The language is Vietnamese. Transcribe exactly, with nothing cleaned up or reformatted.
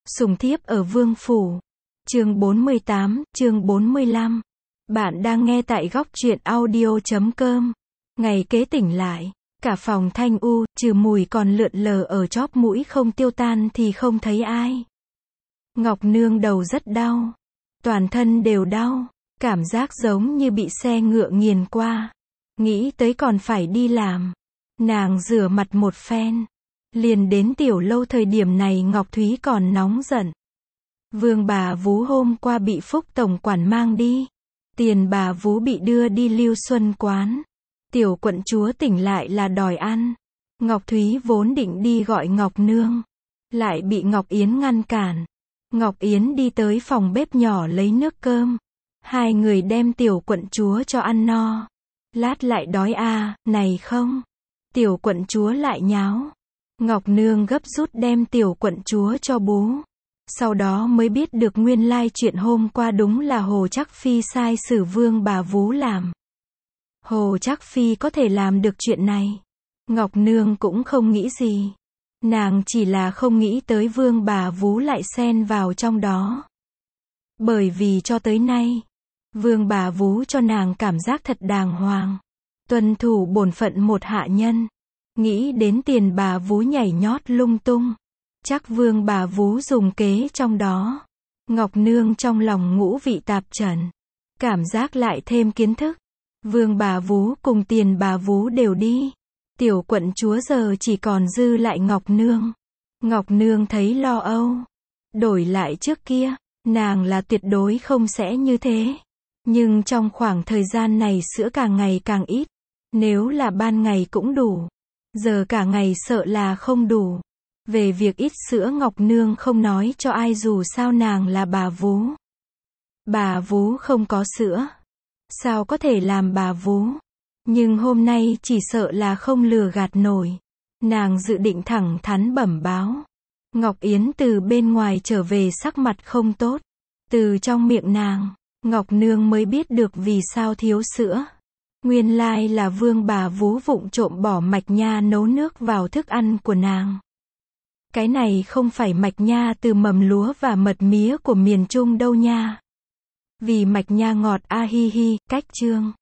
Sùng thiếp ở vương phủ. Chương bốn mươi tám, chương bốn mươi lăm. Bạn đang nghe tại góc truyện audio chấm com. Ngày kế tỉnh lại, cả phòng thanh u, trừ mùi còn lượn lờ ở chóp mũi không tiêu tan thì không thấy ai. Ngọc Nương đầu rất đau. Toàn thân đều đau, cảm giác giống như bị xe ngựa nghiền qua. Nghĩ tới còn phải đi làm. Nàng rửa mặt một phen. Liền đến tiểu lâu, thời điểm này Ngọc Thúy còn nóng giận. Vương bà vú hôm qua bị Phúc tổng quản mang đi. Tiền bà vú bị đưa đi Lưu Xuân quán. Tiểu quận chúa tỉnh lại là đòi ăn. Ngọc Thúy vốn định đi gọi Ngọc Nương, lại bị Ngọc Yến ngăn cản. Ngọc Yến đi tới phòng bếp nhỏ lấy nước cơm. Hai người đem tiểu quận chúa cho ăn no. Lát lại đói à, này không. Tiểu quận chúa lại nháo. Ngọc Nương gấp rút đem tiểu quận chúa cho bú. Sau đó mới biết được nguyên lai chuyện hôm qua đúng là Hồ Trác Phi sai sử Vương bà vú làm. Hồ Trác Phi có thể làm được chuyện này. Ngọc Nương cũng không nghĩ gì. Nàng chỉ là không nghĩ tới Vương bà vú lại xen vào trong đó. Bởi vì cho tới nay, Vương bà vú cho nàng cảm giác thật đàng hoàng, tuân thủ bổn phận một hạ nhân. Nghĩ đến tiền bà vú nhảy nhót lung tung, chắc Vương bà vú dùng kế trong đó. Ngọc Nương trong lòng ngũ vị tạp trần, cảm giác lại thêm kiến thức. Vương bà vú cùng tiền bà vú đều đi. Tiểu quận chúa giờ chỉ còn dư lại Ngọc Nương. Ngọc Nương thấy lo âu. Đổi lại trước kia, nàng là tuyệt đối không sẽ như thế. Nhưng trong khoảng thời gian này sữa càng ngày càng ít. Nếu là ban ngày cũng đủ. Giờ cả ngày sợ là không đủ. Về việc ít sữa Ngọc Nương không nói cho ai, dù sao nàng là bà vú. Bà vú không có sữa, sao có thể làm bà vú. Nhưng hôm nay chỉ sợ là không lừa gạt nổi. Nàng dự định thẳng thắn bẩm báo. Ngọc Yến từ bên ngoài trở về sắc mặt không tốt. Từ trong miệng nàng, Ngọc Nương mới biết được vì sao thiếu sữa. Nguyên lai là Vương bà vú vụng trộm bỏ mạch nha nấu nước vào thức ăn của nàng. Cái này không phải mạch nha từ mầm lúa và mật mía của miền Trung đâu nha. Vì mạch nha ngọt a hi hi, cách chương.